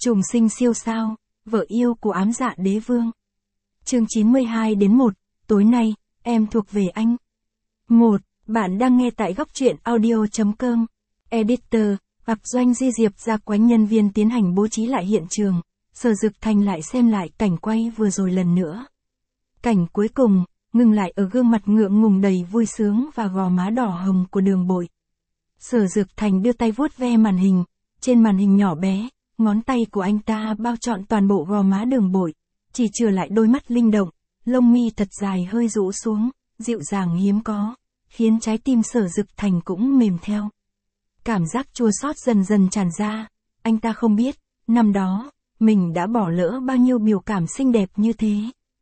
Trùng sinh siêu sao, vợ yêu của ám dạ đế vương. Chương 92-1, tối nay, em thuộc về anh. 1. Bạn đang nghe tại góc truyện audio.com. Editor, hoặc Doanh Di Diệp ra quánh nhân viên tiến hành bố trí lại hiện trường. Sở Dực Thành lại xem lại cảnh quay vừa rồi lần nữa. Cảnh cuối cùng, ngừng lại ở gương mặt ngượng ngùng đầy vui sướng và gò má đỏ hồng của Đường Bội. Sở Dực Thành đưa tay vuốt ve màn hình, trên màn hình nhỏ bé, ngón tay của anh ta bao trọn toàn bộ gò má Đường Bội, chỉ chừa lại đôi mắt linh động, lông mi thật dài hơi rũ xuống, dịu dàng hiếm có, khiến trái tim Sở Dực Thành cũng mềm theo. Cảm giác chua xót dần dần tràn ra, anh ta không biết, năm đó, mình đã bỏ lỡ bao nhiêu biểu cảm xinh đẹp như thế.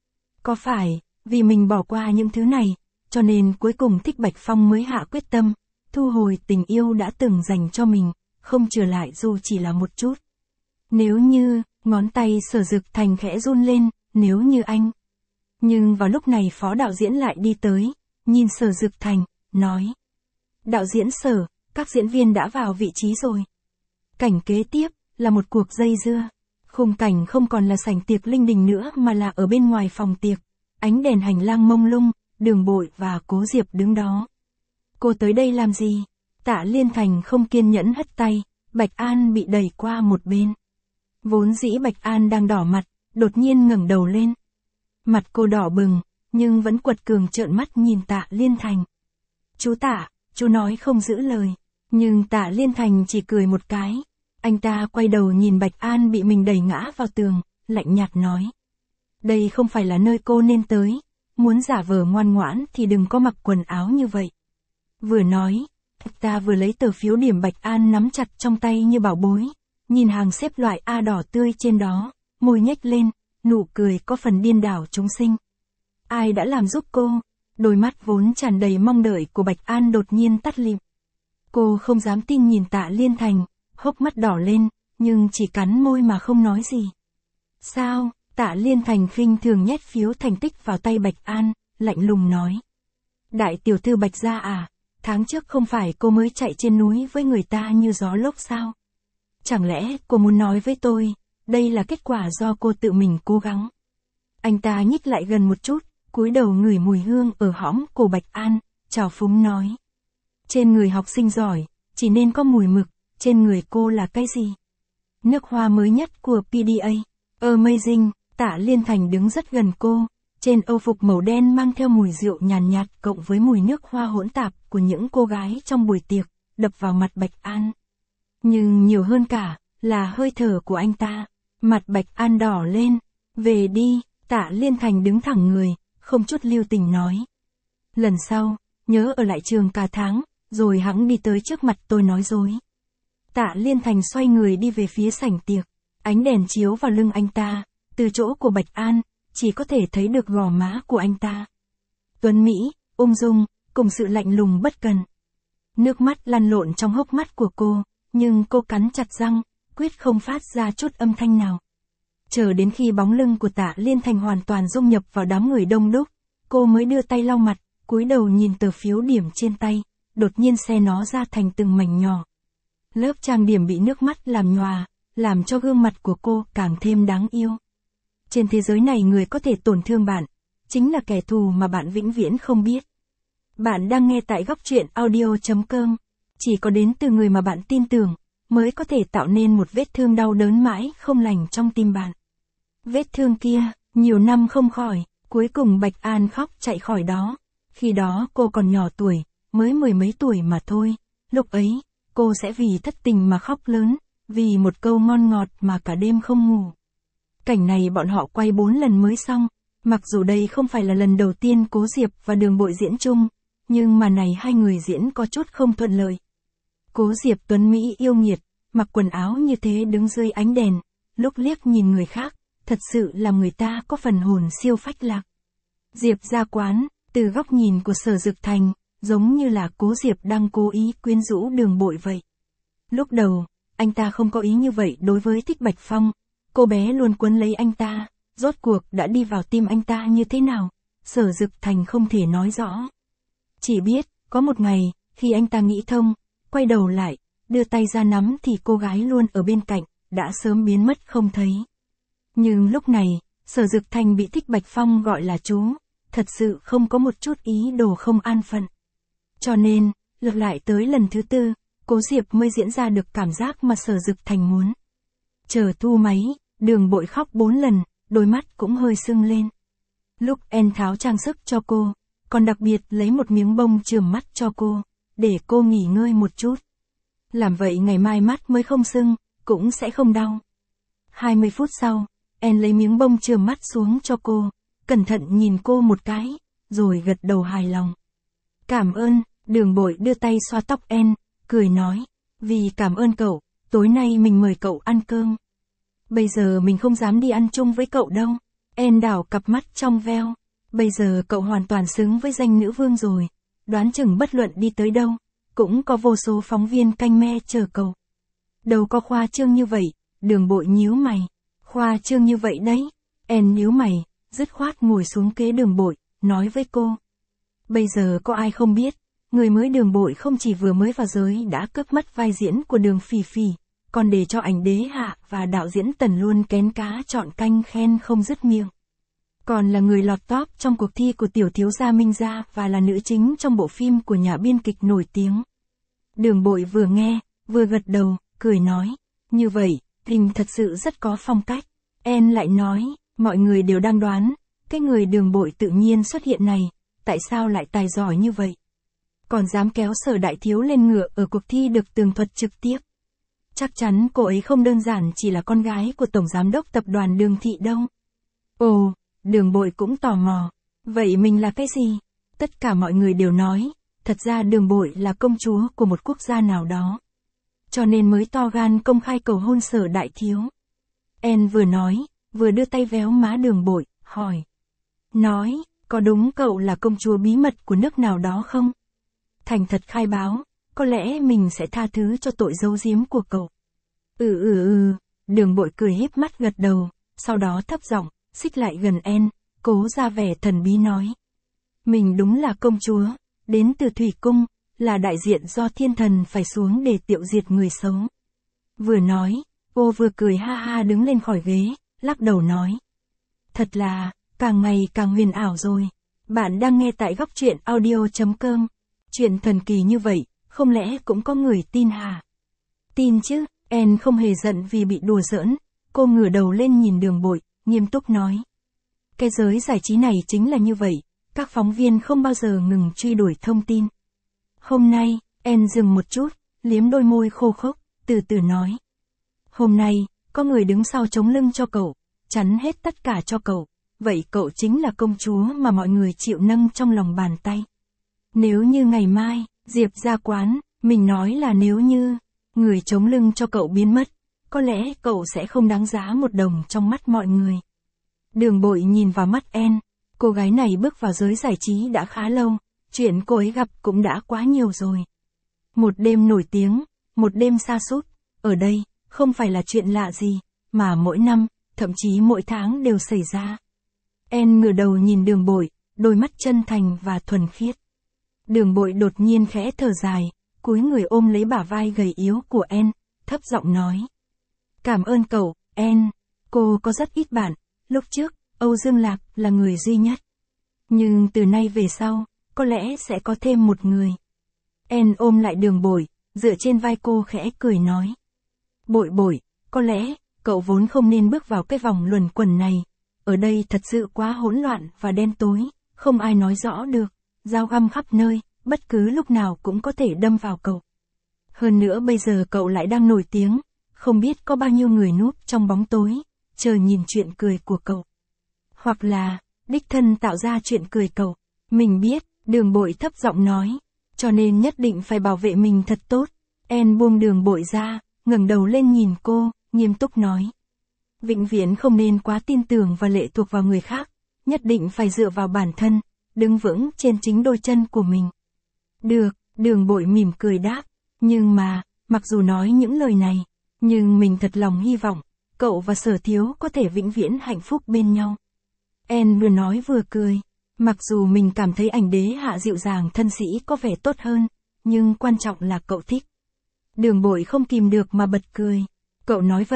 Có phải, vì mình bỏ qua những thứ này, cho nên cuối cùng Thích Bạch Phong mới hạ quyết tâm, thu hồi tình yêu đã từng dành cho mình, không trở lại dù chỉ là một chút. Nếu như, ngón tay Sở Dực Thành khẽ run lên, nếu như anh. Nhưng vào lúc này phó đạo diễn lại đi tới, nhìn Sở Dực Thành, nói. Đạo diễn Sở, các diễn viên đã vào vị trí rồi. Cảnh kế tiếp, là một cuộc dây dưa. Khung cảnh không còn là sảnh tiệc linh đình nữa mà là ở bên ngoài phòng tiệc. Ánh đèn hành lang mông lung, Đường Bội và Cố Diệp đứng đó. Cô tới đây làm gì? Tạ Liên Thành không kiên nhẫn hất tay, Bạch An bị đẩy qua một bên. Vốn dĩ Bạch An đang đỏ mặt, đột nhiên ngẩng đầu lên. Mặt cô đỏ bừng, nhưng vẫn quật cường trợn mắt nhìn Tạ Liên Thành. Chú Tạ, chú nói không giữ lời. Nhưng Tạ Liên Thành chỉ cười một cái. Anh ta quay đầu nhìn Bạch An bị mình đẩy ngã vào tường, lạnh nhạt nói. Đây không phải là nơi cô nên tới. Muốn giả vờ ngoan ngoãn thì đừng có mặc quần áo như vậy. Vừa nói, anh ta vừa lấy tờ phiếu điểm Bạch An nắm chặt trong tay như bảo bối. Nhìn hàng xếp loại A đỏ tươi trên đó, môi nhếch lên, nụ cười có phần điên đảo chúng sinh. Ai đã làm giúp cô? Đôi mắt vốn tràn đầy mong đợi của Bạch An đột nhiên tắt lịm. Cô không dám tin nhìn Tạ Liên Thành, hốc mắt đỏ lên, nhưng chỉ cắn môi mà không nói gì. Sao? Tạ Liên Thành khinh thường nhét phiếu thành tích vào tay Bạch An, lạnh lùng nói. Đại tiểu thư Bạch gia à, tháng trước không phải cô mới chạy trên núi với người ta như gió lốc sao? Chẳng lẽ cô muốn nói với tôi, đây là kết quả do cô tự mình cố gắng? Anh ta nhích lại gần một chút, cúi đầu ngửi mùi hương ở hõm cổ Bạch An, trào phúng nói. Trên người học sinh giỏi, chỉ nên có mùi mực, trên người cô là cái gì? Nước hoa mới nhất của PDA. Amazing, Tạ Liên Thành đứng rất gần cô, trên âu phục màu đen mang theo mùi rượu nhàn nhạt cộng với mùi nước hoa hỗn tạp của những cô gái trong buổi tiệc, đập vào mặt Bạch An. Nhưng nhiều hơn cả, là hơi thở của anh ta. Mặt Bạch An đỏ lên. Về đi, Tạ Liên Thành đứng thẳng người, không chút lưu tình nói. Lần sau, nhớ ở lại trường cả tháng, rồi hẵng đi tới trước mặt tôi nói dối. Tạ Liên Thành xoay người đi về phía sảnh tiệc. Ánh đèn chiếu vào lưng anh ta, từ chỗ của Bạch An, chỉ có thể thấy được gò má của anh ta. Tuấn Mỹ, ung dung, cùng sự lạnh lùng bất cần. Nước mắt lăn lộn trong hốc mắt của cô, nhưng cô cắn chặt răng, quyết không phát ra chút âm thanh nào. Chờ đến khi bóng lưng của Tạ Liên Thành hoàn toàn dung nhập vào đám người đông đúc, cô mới đưa tay lau mặt, cúi đầu nhìn tờ phiếu điểm trên tay, đột nhiên xé nó ra thành từng mảnh nhỏ. Lớp trang điểm bị nước mắt làm nhòa, làm cho gương mặt của cô càng thêm đáng yêu. Trên thế giới này người có thể tổn thương bạn, chính là kẻ thù mà bạn vĩnh viễn không biết. Bạn đang nghe tại góc truyện audio.com. Chỉ có đến từ người mà bạn tin tưởng, mới có thể tạo nên một vết thương đau đớn mãi không lành trong tim bạn. Vết thương kia, nhiều năm không khỏi, cuối cùng Bạch An khóc chạy khỏi đó. Khi đó cô còn nhỏ tuổi, mới 10 mấy tuổi mà thôi. Lúc ấy, cô sẽ vì thất tình mà khóc lớn, vì một câu ngon ngọt mà cả đêm không ngủ. Cảnh này bọn họ quay 4 lần mới xong, mặc dù đây không phải là lần đầu tiên Cố Diệp và Đường Bội diễn chung, nhưng mà này hai người diễn có chút không thuận lợi. Cố Diệp tuấn Mỹ yêu nghiệt, mặc quần áo như thế đứng dưới ánh đèn, lúc liếc nhìn người khác, thật sự làm người ta có phần hồn siêu phách lạc. Diệp ra quán, từ góc nhìn của Sở Dực Thành, giống như là Cố Diệp đang cố ý quyến rũ Đường Bội vậy. Lúc đầu, anh ta không có ý như vậy đối với Thích Bạch Phong, cô bé luôn quấn lấy anh ta, rốt cuộc đã đi vào tim anh ta như thế nào, Sở Dực Thành không thể nói rõ. Chỉ biết, có một ngày, khi anh ta nghĩ thông, quay đầu lại, đưa tay ra nắm thì cô gái luôn ở bên cạnh, đã sớm biến mất không thấy. Nhưng lúc này, Sở Dực Thành bị Thích Bạch Phong gọi là chú, thật sự không có một chút ý đồ không an phận. Cho nên, lượt lại tới lần thứ 4, Cố Diệp mới diễn ra được cảm giác mà Sở Dực Thành muốn. Chờ thu máy, Đường Bội khóc 4 lần, đôi mắt cũng hơi sưng lên. Lúc En tháo trang sức cho cô, còn đặc biệt lấy một miếng bông chườm mắt cho cô, để cô nghỉ ngơi một chút. Làm vậy ngày mai mắt mới không sưng, cũng sẽ không đau. 20 phút sau, En lấy miếng bông chườm mắt xuống cho cô, cẩn thận nhìn cô một cái, rồi gật đầu hài lòng. Cảm ơn, Đường Bội đưa tay xoa tóc En, cười nói, vì cảm ơn cậu, tối nay mình mời cậu ăn cơm. Bây giờ mình không dám đi ăn chung với cậu đâu. En đảo cặp mắt trong veo. Bây giờ cậu hoàn toàn xứng với danh nữ vương rồi. Đoán chừng bất luận đi tới đâu, cũng có vô số phóng viên canh me chờ cậu. Đâu có khoa trương như vậy, Đường Bội nhíu mày. Khoa trương như vậy đấy. En nhíu mày, dứt khoát ngồi xuống kế Đường Bội, nói với cô. Bây giờ có ai không biết, người mới Đường Bội không chỉ vừa mới vào giới đã cướp mất vai diễn của Đường Phỉ Phỉ, còn để cho ảnh đế hạ và đạo diễn Tần luôn kén cá chọn canh khen không dứt miệng. Còn là người lọt top trong cuộc thi của tiểu thiếu gia Minh Gia và là nữ chính trong bộ phim của nhà biên kịch nổi tiếng. Đường Bội vừa nghe, vừa gật đầu, cười nói, như vậy, hình thật sự rất có phong cách. En lại nói, mọi người đều đang đoán, cái người Đường Bội tự nhiên xuất hiện này, tại sao lại tài giỏi như vậy? Còn dám kéo Sở đại thiếu lên ngựa ở cuộc thi được tường thuật trực tiếp. Chắc chắn cô ấy không đơn giản chỉ là con gái của Tổng Giám đốc Tập đoàn Đường Thị đâu. Ồ, Đường Bội cũng tò mò. Vậy mình là cái gì? Tất cả mọi người đều nói, thật ra Đường Bội là công chúa của một quốc gia nào đó. Cho nên mới to gan công khai cầu hôn Sở đại thiếu. En vừa nói, vừa đưa tay véo má Đường Bội, hỏi. Nói, có đúng cậu là công chúa bí mật của nước nào đó không? Thành thật khai báo, có lẽ mình sẽ tha thứ cho tội giấu giếm của cậu. Đường Bội cười híp mắt gật đầu, sau đó thấp giọng, xích lại gần En, cố ra vẻ thần bí nói. Mình đúng là công chúa, đến từ Thủy Cung, là đại diện do thiên thần phải xuống để tiêu diệt người xấu. Vừa nói, cô vừa cười ha ha đứng lên khỏi ghế, lắc đầu nói. Thật là, càng ngày càng huyền ảo rồi. Bạn đang nghe tại Góc Truyện Audio.com. Chuyện thần kỳ như vậy, không lẽ cũng có người tin hả? Tin chứ, En không hề giận vì bị đùa giỡn, cô ngửa đầu lên nhìn Đường Bội, nghiêm túc nói. Cái giới giải trí này chính là như vậy, các phóng viên không bao giờ ngừng truy đuổi thông tin. Hôm nay, En dừng một chút, liếm đôi môi khô khốc, từ từ nói. Hôm nay, có người đứng sau chống lưng cho cậu, chắn hết tất cả cho cậu, vậy cậu chính là công chúa mà mọi người chịu nâng trong lòng bàn tay. Nếu như ngày mai, Diệp ra quán, mình nói là nếu như, người chống lưng cho cậu biến mất, có lẽ cậu sẽ không đáng giá một đồng trong mắt mọi người. Đường Bội nhìn vào mắt En, cô gái này bước vào giới giải trí đã khá lâu, chuyện cô ấy gặp cũng đã quá nhiều rồi. Một đêm nổi tiếng, một đêm sa sút, ở đây, không phải là chuyện lạ gì, mà mỗi năm, thậm chí mỗi tháng đều xảy ra. En ngửa đầu nhìn Đường Bội, đôi mắt chân thành và thuần khiết. Đường Bội đột nhiên khẽ thở dài, cúi người ôm lấy bả vai gầy yếu của En, thấp giọng nói. Cảm ơn cậu, En. Cô có rất ít bạn, lúc trước, Âu Dương Lạc là người duy nhất. Nhưng từ nay về sau, có lẽ sẽ có thêm một người. En ôm lại Đường Bội, dựa trên vai cô khẽ cười nói. Bội Bội, có lẽ, cậu vốn không nên bước vào cái vòng luẩn quẩn này. Ở đây thật sự quá hỗn loạn và đen tối, không ai nói rõ được. Dao găm khắp nơi, bất cứ lúc nào cũng có thể đâm vào cậu. Hơn nữa bây giờ cậu lại đang nổi tiếng, không biết có bao nhiêu người núp trong bóng tối, chờ nhìn chuyện cười của cậu. Hoặc là, đích thân tạo ra chuyện cười cậu. Mình biết, Đường Bội thấp giọng nói, cho nên nhất định phải bảo vệ mình thật tốt. En buông Đường Bội ra, ngẩng đầu lên nhìn cô, nghiêm túc nói. Vĩnh viễn không nên quá tin tưởng và lệ thuộc vào người khác, nhất định phải dựa vào bản thân, đứng vững trên chính đôi chân của mình. Được, Đường Bội mỉm cười đáp, nhưng mà, mặc dù nói những lời này, nhưng mình thật lòng hy vọng, cậu và Sở thiếu có thể vĩnh viễn hạnh phúc bên nhau. En vừa nói vừa cười, mặc dù mình cảm thấy ảnh đế hạ dịu dàng thân sĩ có vẻ tốt hơn, nhưng quan trọng là cậu thích. Đường Bội không kìm được mà bật cười, cậu nói vậy,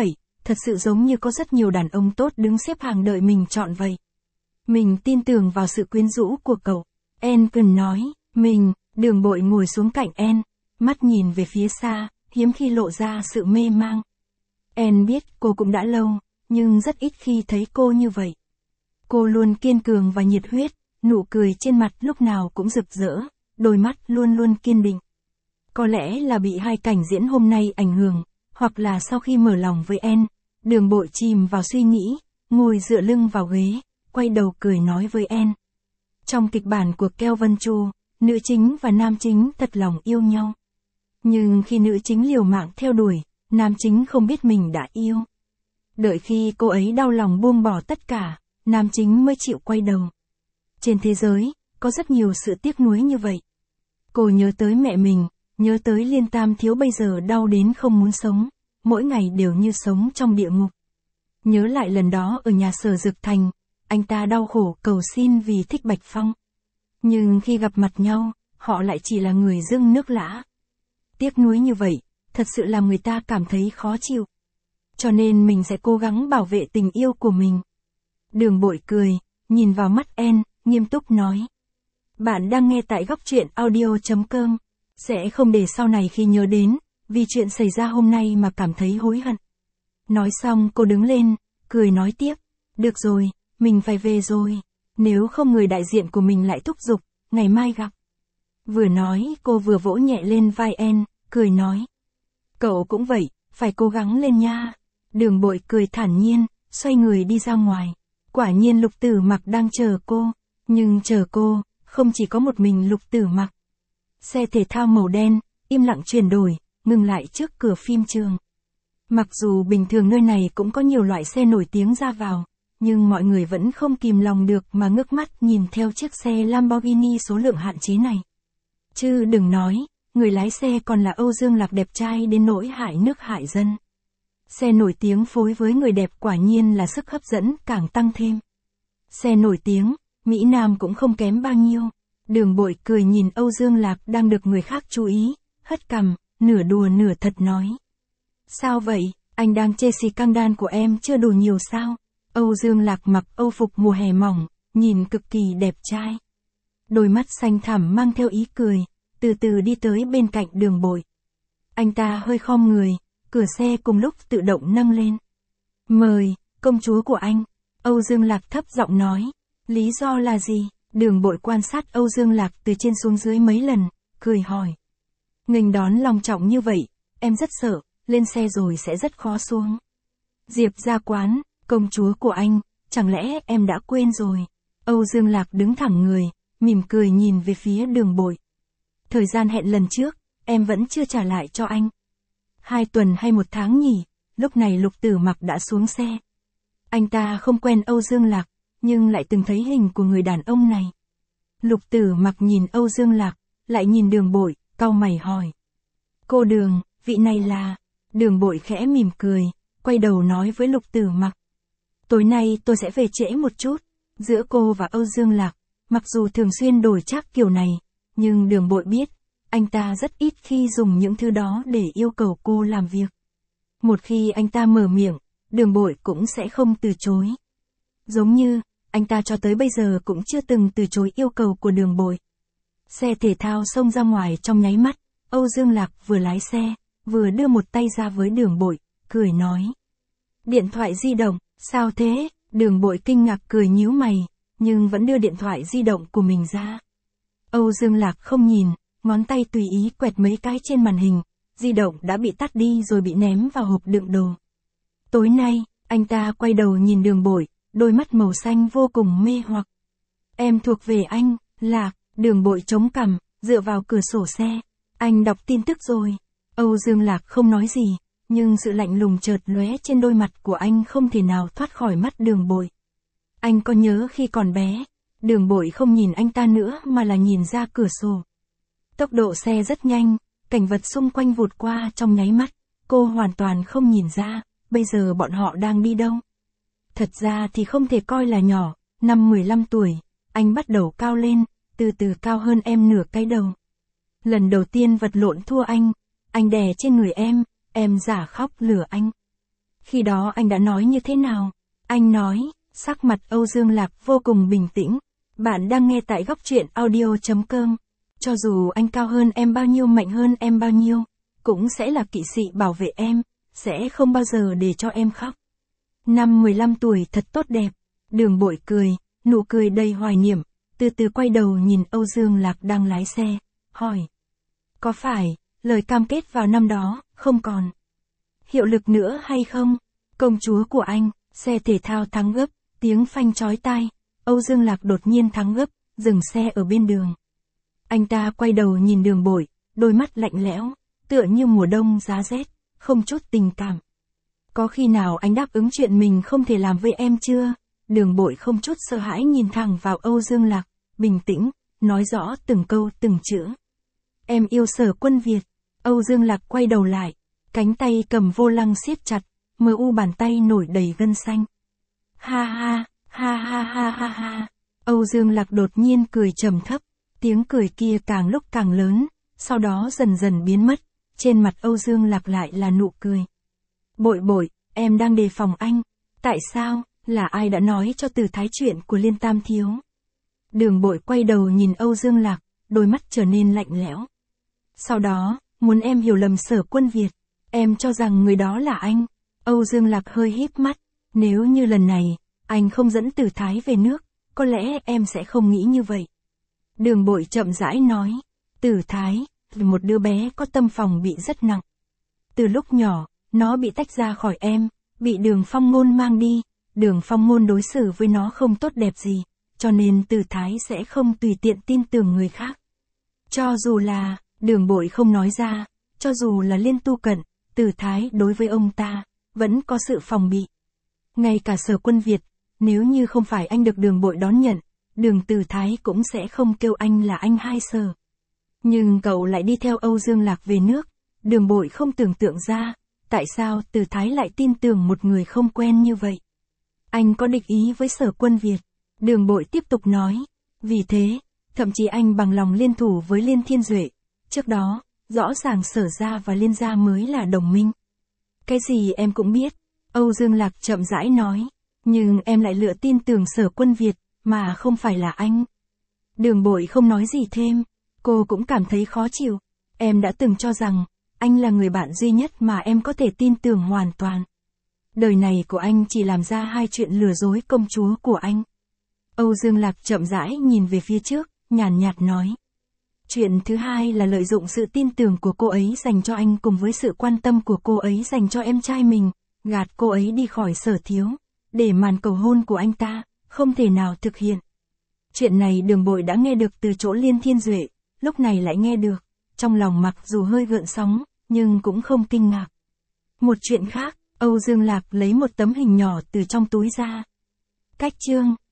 thật sự giống như có rất nhiều đàn ông tốt đứng xếp hàng đợi mình chọn vậy. Mình tin tưởng vào sự quyến rũ của cậu. Anne cần nói, Đường Bội ngồi xuống cạnh Anne, mắt nhìn về phía xa, hiếm khi lộ ra sự mê mang. Anne biết cô cũng đã lâu, nhưng rất ít khi thấy cô như vậy. Cô luôn kiên cường và nhiệt huyết, nụ cười trên mặt lúc nào cũng rực rỡ, đôi mắt luôn luôn kiên định. Có lẽ là bị hai cảnh diễn hôm nay ảnh hưởng, hoặc là sau khi mở lòng với Anne, Đường Bội chìm vào suy nghĩ, ngồi dựa lưng vào ghế, quay đầu cười nói với Anne. Trong kịch bản của Kelvin Chu, nữ chính và nam chính thật lòng yêu nhau. Nhưng khi nữ chính liều mạng theo đuổi, nam chính không biết mình đã yêu. Đợi khi cô ấy đau lòng buông bỏ tất cả, nam chính mới chịu quay đầu. Trên thế giới, có rất nhiều sự tiếc nuối như vậy. Cô nhớ tới mẹ mình, nhớ tới Liên Tam Thiếu bây giờ đau đến không muốn sống, mỗi ngày đều như sống trong địa ngục. Nhớ lại lần đó ở nhà Sở Dực Thành, anh ta đau khổ cầu xin vì thích Bạch Phong. Nhưng khi gặp mặt nhau, họ lại chỉ là người dưng nước lã. Tiếc nuối như vậy, thật sự làm người ta cảm thấy khó chịu. Cho nên mình sẽ cố gắng bảo vệ tình yêu của mình. Đường Bội cười, nhìn vào mắt Anne, nghiêm túc nói. Bạn đang nghe tại góc truyện audio.com. Sẽ không để sau này khi nhớ đến, vì chuyện xảy ra hôm nay mà cảm thấy hối hận. Nói xong cô đứng lên, cười nói tiếp. Được rồi, mình phải về rồi. Nếu không người đại diện của mình lại thúc giục, ngày mai gặp. Vừa nói cô vừa vỗ nhẹ lên vai Anne, cười nói. Cậu cũng vậy, phải cố gắng lên nha. Đường Bội cười thản nhiên, xoay người đi ra ngoài. Quả nhiên Lục Tử Mặc đang chờ cô. Nhưng chờ cô, không chỉ có một mình Lục Tử Mặc. Xe thể thao màu đen, im lặng chuyển đổi, ngừng lại trước cửa phim trường. Mặc dù bình thường nơi này cũng có nhiều loại xe nổi tiếng ra vào, nhưng mọi người vẫn không kìm lòng được mà ngước mắt nhìn theo chiếc xe Lamborghini số lượng hạn chế này. Chứ đừng nói, người lái xe còn là Âu Dương Lạc đẹp trai đến nỗi hại nước hại dân. Xe nổi tiếng phối với người đẹp quả nhiên là sức hấp dẫn càng tăng thêm. Xe nổi tiếng, Mỹ Nam cũng không kém bao nhiêu. Đường Bội cười nhìn Âu Dương Lạc đang được người khác chú ý, hất cằm, nửa đùa nửa thật nói. Sao vậy, anh đang chê xì căng đan của em chưa đủ nhiều sao? Âu Dương Lạc mặc âu phục mùa hè mỏng, nhìn cực kỳ đẹp trai. Đôi mắt xanh thẳm mang theo ý cười, từ từ đi tới bên cạnh Đường Bội. Anh ta hơi khom người, cửa xe cùng lúc tự động nâng lên. Mời, công chúa của anh. Âu Dương Lạc thấp giọng nói. Lý do là gì? Đường Bội quan sát Âu Dương Lạc từ trên xuống dưới mấy lần, cười hỏi. Nghênh đón long trọng như vậy, em rất sợ, lên xe rồi sẽ rất khó xuống. Diệp Gia Quán, công chúa của anh, chẳng lẽ em đã quên rồi? Âu Dương Lạc đứng thẳng người, mỉm cười nhìn về phía Đường Bội. Thời gian hẹn lần trước, em vẫn chưa trả lại cho anh. 2 tuần hay 1 tháng nhỉ? Lúc này Lục Tử Mặc đã xuống xe. Anh ta không quen Âu Dương Lạc, nhưng lại từng thấy hình của người đàn ông này. Lục Tử Mặc nhìn Âu Dương Lạc, lại nhìn Đường Bội, cau mày hỏi. Cô Đường, vị này là... Đường Bội khẽ mỉm cười, quay đầu nói với Lục Tử Mặc. Tối nay tôi sẽ về trễ một chút. Giữa cô và Âu Dương Lạc, mặc dù thường xuyên đổi trác kiểu này, nhưng Đường Bội biết, anh ta rất ít khi dùng những thứ đó để yêu cầu cô làm việc. Một khi anh ta mở miệng, Đường Bội cũng sẽ không từ chối. Giống như, anh ta cho tới bây giờ cũng chưa từng từ chối yêu cầu của Đường Bội. Xe thể thao xông ra ngoài trong nháy mắt, Âu Dương Lạc vừa lái xe, vừa đưa một tay ra với Đường Bội, cười nói. Điện thoại di động, sao thế? Đường Bội kinh ngạc cười nhíu mày, nhưng vẫn đưa điện thoại di động của mình ra. Âu Dương Lạc không nhìn, ngón tay tùy ý quẹt mấy cái trên màn hình, di động đã bị tắt đi rồi bị ném vào hộp đựng đồ. Tối nay, anh ta quay đầu nhìn Đường Bội, đôi mắt màu xanh vô cùng mê hoặc. Em thuộc về anh, Lạc. Đường Bội chống cằm, dựa vào cửa sổ xe. Anh đọc tin tức rồi. Âu Dương Lạc không nói gì, nhưng sự lạnh lùng chợt lóe trên đôi mặt của anh không thể nào thoát khỏi mắt Đường Bội. Anh có nhớ khi còn bé, Đường Bội không nhìn anh ta nữa mà là nhìn ra cửa sổ. Tốc độ xe rất nhanh, cảnh vật xung quanh vụt qua trong nháy mắt, cô hoàn toàn không nhìn ra, bây giờ bọn họ đang đi đâu. Thật ra thì không thể coi là nhỏ, năm 15 tuổi, anh bắt đầu cao lên, từ từ cao hơn em nửa cái đầu. Lần đầu tiên vật lộn thua anh đè trên người em giả khóc lừa anh. Khi đó anh đã nói như thế nào? Anh nói, sắc mặt Âu Dương Lạc vô cùng bình tĩnh. Bạn đang nghe tại góc truyện audio.com. Cho dù anh cao hơn em bao nhiêu, mạnh hơn em bao nhiêu, cũng sẽ là kỵ sĩ bảo vệ em, sẽ không bao giờ để cho em khóc. Năm 15 tuổi thật tốt đẹp. Đường Bội cười, nụ cười đầy hoài niệm, từ từ quay đầu nhìn Âu Dương Lạc đang lái xe, hỏi. Có phải, lời cam kết vào năm đó, không còn hiệu lực nữa hay không? Công chúa của anh, xe thể thao thắng gấp, tiếng phanh chói tai. Âu Dương Lạc đột nhiên thắng gấp, dừng xe ở bên đường. Anh ta quay đầu nhìn Đường Bội, đôi mắt lạnh lẽo, tựa như mùa đông giá rét, không chút tình cảm. Có khi nào anh đáp ứng chuyện mình không thể làm với em chưa? Đường Bội không chút sợ hãi nhìn thẳng vào Âu Dương Lạc, bình tĩnh, nói rõ từng câu từng chữ. Em yêu Sở Quân Việt. Âu Dương Lạc quay đầu lại, cánh tay cầm vô lăng siết chặt, mờ u bàn tay nổi đầy gân xanh. Ha ha, ha ha ha ha ha. Âu Dương Lạc đột nhiên cười trầm thấp, tiếng cười kia càng lúc càng lớn, sau đó dần dần biến mất, trên mặt Âu Dương Lạc lại là nụ cười. Bội Bội, em đang đề phòng anh. Tại sao, là ai đã nói cho Từ Thái chuyện của Liên Tam Thiếu? Đường Bội quay đầu nhìn Âu Dương Lạc, đôi mắt trở nên lạnh lẽo. Sau đó, muốn em hiểu lầm Sở Quân Việt, em cho rằng người đó là anh. Âu Dương Lạc hơi híp mắt, nếu như lần này, anh không dẫn Từ Thái về nước, có lẽ em sẽ không nghĩ như vậy. Đường Bội chậm rãi nói, Từ Thái, một đứa bé có tâm phòng bị rất nặng. Từ lúc nhỏ, nó bị tách ra khỏi em, bị Đường Phong Ngôn mang đi, Đường Phong Ngôn đối xử với nó không tốt đẹp gì, cho nên Từ Thái sẽ không tùy tiện tin tưởng người khác. Cho dù là, Đường Bội không nói ra, cho dù là Liên Tu Cận, Từ Thái đối với ông ta, vẫn có sự phòng bị. Ngay cả Sở Quân Việt, nếu như không phải anh được Đường Bội đón nhận, Đường Từ Thái cũng sẽ không kêu anh là anh hai Sở. Nhưng cậu lại đi theo Âu Dương Lạc về nước, Đường Bội không tưởng tượng ra, tại sao Từ Thái lại tin tưởng một người không quen như vậy. Anh có địch ý với Sở Quân Việt, Đường Bội tiếp tục nói, vì thế, thậm chí anh bằng lòng liên thủ với Liên Thiên Duệ. Trước đó, rõ ràng Sở gia và Liên gia mới là đồng minh. Cái gì em cũng biết, Âu Dương Lạc chậm rãi nói, nhưng em lại lựa tin tưởng Sở Quân Việt, mà không phải là anh. Đường Bội không nói gì thêm, cô cũng cảm thấy khó chịu, em đã từng cho rằng, anh là người bạn duy nhất mà em có thể tin tưởng hoàn toàn. Đời này của anh chỉ làm ra hai chuyện lừa dối công chúa của anh. Âu Dương Lạc chậm rãi nhìn về phía trước, nhàn nhạt nói. Chuyện thứ hai là lợi dụng sự tin tưởng của cô ấy dành cho anh cùng với sự quan tâm của cô ấy dành cho em trai mình, gạt cô ấy đi khỏi Sở thiếu, để màn cầu hôn của anh ta, không thể nào thực hiện. Chuyện này Đường Bội đã nghe được từ chỗ Liên Thiên Duệ, lúc này lại nghe được, trong lòng mặc dù hơi gợn sóng, nhưng cũng không kinh ngạc. Một chuyện khác, Âu Dương Lạc lấy một tấm hình nhỏ từ trong túi ra. Cách chương